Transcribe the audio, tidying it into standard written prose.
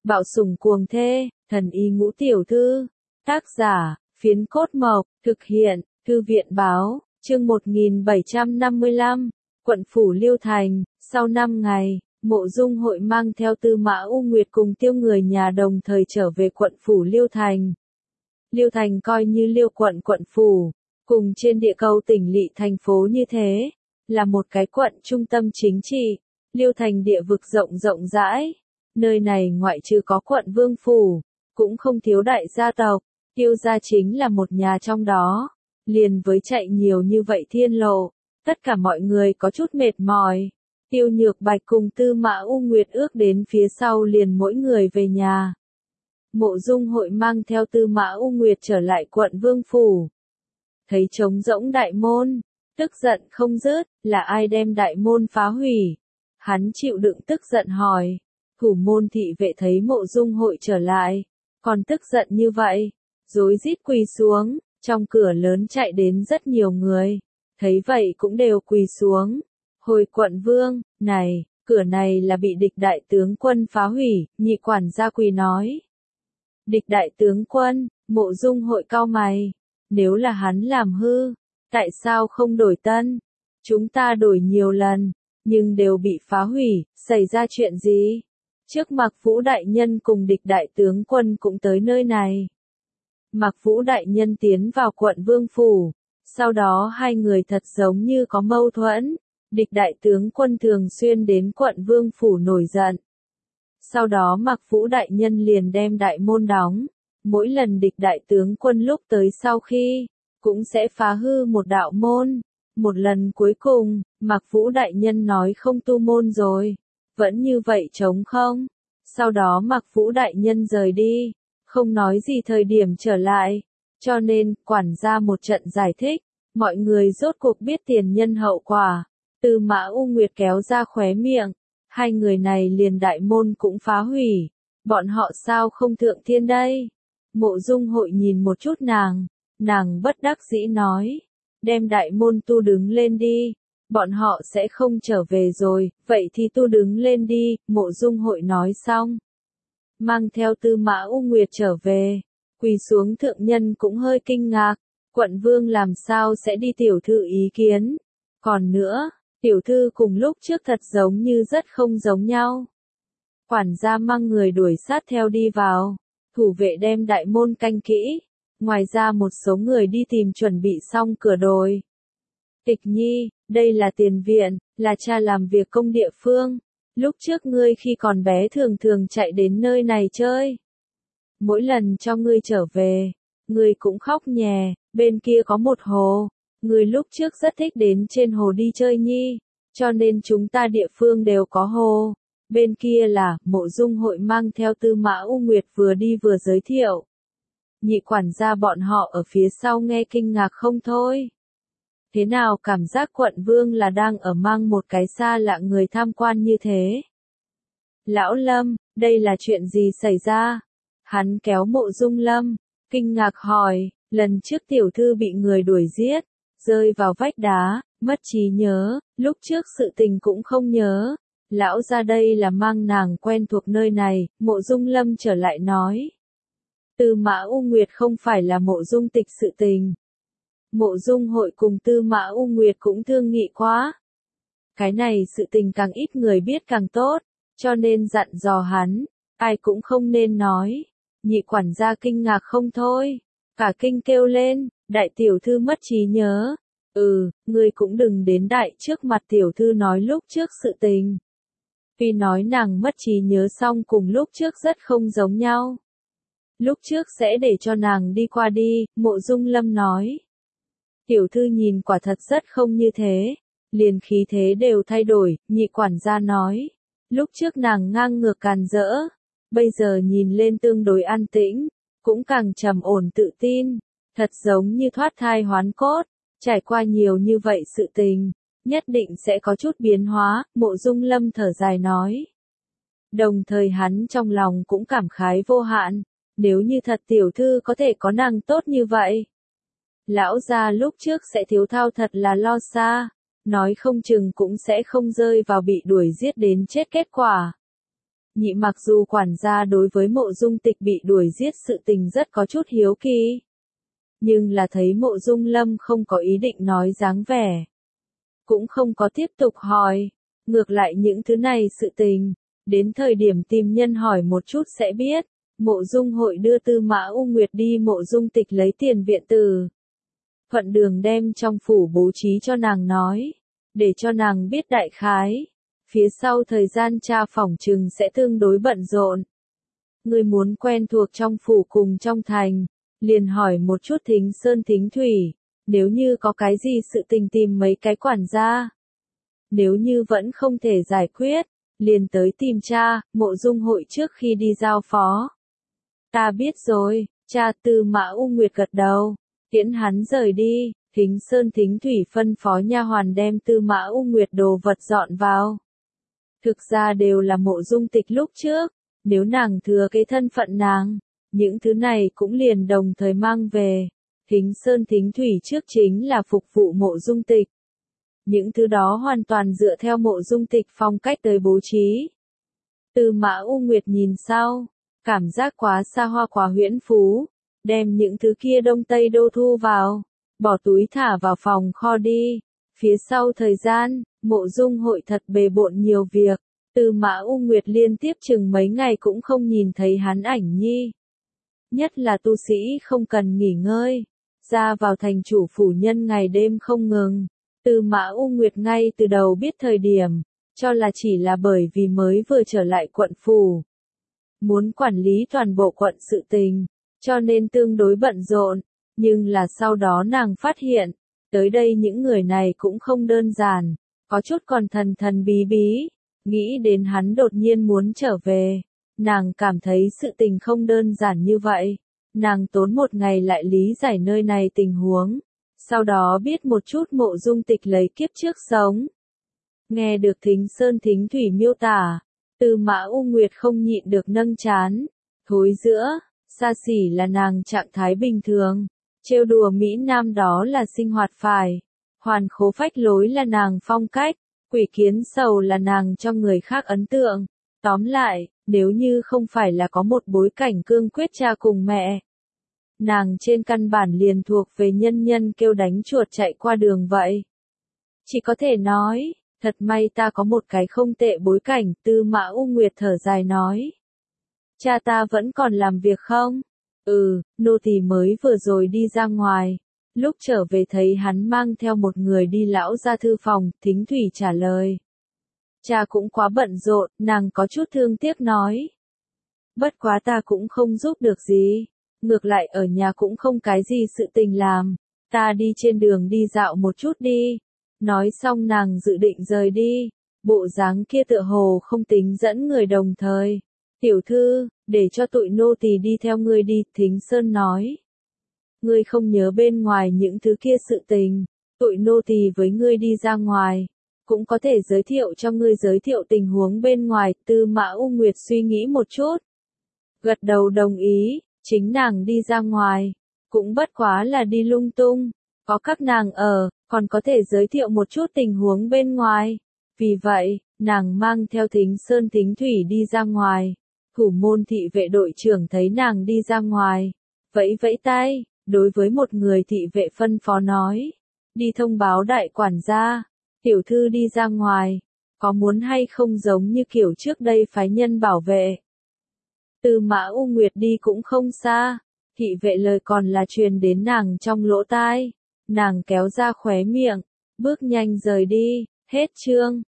Bạo sủng cuồng thê, thần y ngũ tiểu thư. Tác giả, Phiến Cốt Mộc, thực hiện, Thư viện báo, chương 1755, quận phủ Liêu Thành. Sau 5 ngày, Mộ Dung Hội mang theo Tư Mã U Nguyệt cùng Tiêu người nhà đồng thời trở về quận phủ Liêu Thành. Liêu Thành coi như Liêu quận quận phủ, cùng trên địa cầu tỉnh lỵ thành phố như thế, là một cái quận trung tâm chính trị. Liêu Thành địa vực rộng rãi, nơi này ngoại trừ có quận vương phủ, cũng không thiếu đại gia tộc, Tiêu gia chính là một nhà trong đó. Liền với chạy nhiều như vậy thiên lộ, tất cả mọi người có chút mệt mỏi. Tiêu Nhược Bạch cùng Tư Mã U Nguyệt ước đến phía sau liền mỗi người về nhà. Mộ Dung Hội mang theo Tư Mã U Nguyệt trở lại quận vương phủ. Thấy trống rỗng đại môn, tức giận không dứt, là ai đem đại môn phá hủy? Hắn chịu đựng tức giận hỏi. Thủ môn thị vệ thấy Mộ Dung Hội trở lại, còn tức giận như vậy, rối rít quỳ xuống, trong cửa lớn chạy đến rất nhiều người, thấy vậy cũng đều quỳ xuống. Hồi quận vương, này, cửa này là bị địch đại tướng quân phá hủy, nhị quản gia quỳ nói. Địch đại tướng quân, Mộ Dung Hội cau mày, nếu là hắn làm hư, tại sao không đổi tân? Chúng ta đổi nhiều lần, nhưng đều bị phá hủy, xảy ra chuyện gì? Trước Mạc Vũ đại nhân cùng địch đại tướng quân cũng tới nơi này. Mạc Vũ đại nhân tiến vào quận vương phủ, sau đó hai người thật giống như có mâu thuẫn. Địch đại tướng quân thường xuyên đến quận vương phủ nổi giận. Sau đó Mạc Vũ đại nhân liền đem đại môn đóng. Mỗi lần địch đại tướng quân lúc tới sau khi, cũng sẽ phá hư một đạo môn. Một lần cuối cùng, Mạc Vũ đại nhân nói không tu môn rồi. Vẫn như vậy trống không. Sau đó Mạc Vũ đại nhân rời đi, không nói gì thời điểm trở lại. Cho nên, quản gia một trận giải thích, mọi người rốt cuộc biết tiền nhân hậu quả. Tư Mã U Nguyệt kéo ra khóe miệng, hai người này liền đại môn cũng phá hủy, bọn họ sao không thượng thiên đây? Mộ Dung Hội nhìn một chút nàng bất đắc dĩ nói, đem đại môn tu đứng lên đi, bọn họ sẽ không trở về rồi, vậy thì tu đứng lên đi. Mộ Dung Hội nói xong, mang theo Tư Mã U Nguyệt trở về, quỳ xuống thượng nhân cũng hơi kinh ngạc, quận vương làm sao sẽ đi tiểu thư ý kiến, còn nữa, tiểu thư cùng lúc trước thật giống như rất không giống nhau. Quản gia mang người đuổi sát theo đi vào, thủ vệ đem đại môn canh kỹ, ngoài ra một số người đi tìm chuẩn bị xong cửa đồi. Tịch Nhi, đây là tiền viện, là cha làm việc công địa phương, lúc trước ngươi khi còn bé thường thường chạy đến nơi này chơi. Mỗi lần cho ngươi trở về, ngươi cũng khóc nhè, bên kia có một hồ. Người lúc trước rất thích đến trên hồ đi chơi nhi, cho nên chúng ta địa phương đều có hồ. Bên kia là, Mộ Dung Hội mang theo Tư Mã U Nguyệt vừa đi vừa giới thiệu. Nhị quản gia bọn họ ở phía sau nghe kinh ngạc không thôi. Thế nào cảm giác quận vương là đang ở mang một cái xa lạ người tham quan như thế? Lão Lâm, đây là chuyện gì xảy ra? Hắn kéo Mộ Dung Lâm, kinh ngạc hỏi, lần trước tiểu thư bị người đuổi giết, rơi vào vách đá, mất trí nhớ, lúc trước sự tình cũng không nhớ. Lão ra đây là mang nàng quen thuộc nơi này. Mộ Dung Lâm trở lại nói. Tư Mã U Nguyệt không phải là Mộ Dung Tịch sự tình. Mộ Dung Hội cùng Tư Mã U Nguyệt cũng thương nghị quá. Cái này sự tình càng ít người biết càng tốt, cho nên dặn dò hắn, ai cũng không nên nói. Nhị quản gia kinh ngạc không thôi, cả kinh kêu lên, đại tiểu thư mất trí nhớ. Ngươi cũng đừng đến đại trước mặt tiểu thư nói lúc trước sự tình. Vì nói nàng mất trí nhớ xong cùng lúc trước rất không giống nhau. Lúc trước sẽ để cho nàng đi qua đi, Mộ Dung Lâm nói. Tiểu thư nhìn quả thật rất không như thế, liền khí thế đều thay đổi, nhị quản gia nói. Lúc trước nàng ngang ngược càn rỡ, bây giờ nhìn lên tương đối an tĩnh, cũng càng trầm ổn tự tin, thật giống như thoát thai hoán cốt, trải qua nhiều như vậy sự tình, nhất định sẽ có chút biến hóa. Mộ Dung Lâm thở dài nói. Đồng thời hắn trong lòng cũng cảm khái vô hạn, nếu như thật tiểu thư có thể có nàng tốt như vậy. Lão gia lúc trước sẽ thiếu thao thật là lo xa, nói không chừng cũng sẽ không rơi vào bị đuổi giết đến chết kết quả. Nhị mặc dù quản gia đối với Mộ Dung Tịch bị đuổi giết sự tình rất có chút hiếu kỳ. Nhưng là thấy Mộ Dung Lâm không có ý định nói dáng vẻ. Cũng không có tiếp tục hỏi. Ngược lại những thứ này sự tình. Đến thời điểm tìm nhân hỏi một chút sẽ biết. Mộ Dung hội đưa Tư Mã U Nguyệt đi Mộ Dung Tịch lấy tiền viện tử. Thuận đường đem trong phủ bố trí cho nàng nói. Để cho nàng biết đại khái. Phía sau thời gian tra phỏng chừng sẽ tương đối bận rộn. Người muốn quen thuộc trong phủ cùng trong thành. Liền hỏi một chút Thính Sơn Thính Thủy. Nếu như có cái gì sự tình tìm mấy cái quản gia. Nếu như vẫn không thể giải quyết. Liền tới tìm cha, Mộ Dung hội trước khi đi giao phó. Ta biết rồi, cha. Tư Mã U Nguyệt gật đầu. Tiễn hắn rời đi, Thính Sơn Thính Thủy phân phó nha hoàn đem Tư Mã U Nguyệt đồ vật dọn vào. Thực ra đều là Mộ Dung Tịch lúc trước, nếu nàng thừa cái thân phận nàng, những thứ này cũng liền đồng thời mang về. Thính Sơn Thính Thủy trước chính là phục vụ Mộ Dung Tịch. Những thứ đó hoàn toàn dựa theo Mộ Dung Tịch phong cách tới bố trí. Tư Mã U Nguyệt nhìn sau, cảm giác quá xa hoa quá huyễn phú, đem những thứ kia Đông Tây Đô thu vào, bỏ túi thả vào phòng kho đi. Phía sau thời gian, Mộ Dung hội thật bề bộn nhiều việc, Tư Mã U Nguyệt liên tiếp chừng mấy ngày cũng không nhìn thấy hắn ảnh nhi. Nhất là tu sĩ không cần nghỉ ngơi, ra vào thành chủ phủ nhân ngày đêm không ngừng. Tư Mã U Nguyệt ngay từ đầu biết thời điểm, cho là chỉ là bởi vì mới vừa trở lại quận phủ. Muốn quản lý toàn bộ quận sự tình, cho nên tương đối bận rộn, nhưng là sau đó nàng phát hiện, tới đây những người này cũng không đơn giản, có chút còn thần thần bí bí, nghĩ đến hắn đột nhiên muốn trở về, nàng cảm thấy sự tình không đơn giản như vậy, nàng tốn một ngày lại lý giải nơi này tình huống, sau đó biết một chút Mộ Dung Tịch lấy kiếp trước sống. Nghe được Thính Sơn Thính Thủy miêu tả, Tư Mã U Nguyệt không nhịn được nâng trán, thối giữa, xa xỉ là nàng trạng thái bình thường, trêu đùa Mỹ Nam đó là sinh hoạt phải, hoàn khố phách lối là nàng phong cách, quỷ kiến sầu là nàng cho người khác ấn tượng. Tóm lại, nếu như không phải là có một bối cảnh cương quyết cha cùng mẹ, nàng trên căn bản liền thuộc về nhân nhân kêu đánh chuột chạy qua đường vậy. Chỉ có thể nói, thật may ta có một cái không tệ bối cảnh. Tư Mã U Nguyệt thở dài nói. Cha ta vẫn còn làm việc không? Nô tỳ mới vừa rồi đi ra ngoài. Lúc trở về thấy hắn mang theo một người đi lão ra thư phòng, Thính Thủy trả lời. Cha cũng quá bận rộn, nàng có chút thương tiếc nói. Bất quá ta cũng không giúp được gì. Ngược lại ở nhà cũng không cái gì sự tình làm. Ta đi trên đường đi dạo một chút đi. Nói xong nàng dự định rời đi. Bộ dáng kia tựa hồ không tính dẫn người đồng thời. Tiểu thư, để cho tụi nô tỳ đi theo ngươi đi, Thính Sơn nói. Ngươi không nhớ bên ngoài những thứ kia sự tình. Tụi nô tỳ với ngươi đi ra ngoài. Cũng có thể giới thiệu cho ngươi giới thiệu tình huống bên ngoài. Tư Mã U Nguyệt suy nghĩ một chút. Gật đầu đồng ý, chính nàng đi ra ngoài. Cũng bất quá là đi lung tung. Có các nàng ở, còn có thể giới thiệu một chút tình huống bên ngoài. Vì vậy, nàng mang theo Thính Sơn Thính Thủy đi ra ngoài. Thủ môn thị vệ đội trưởng thấy nàng đi ra ngoài. Vẫy vẫy tay, đối với một người thị vệ phân phó nói. Đi thông báo đại quản gia. Tiểu thư đi ra ngoài. Có muốn hay không giống như kiểu trước đây phái nhân bảo vệ. Tư Mã U Nguyệt đi cũng không xa. Thị vệ lời còn là truyền đến nàng trong lỗ tai. Nàng kéo ra khóe miệng. Bước nhanh rời đi. Hết chương.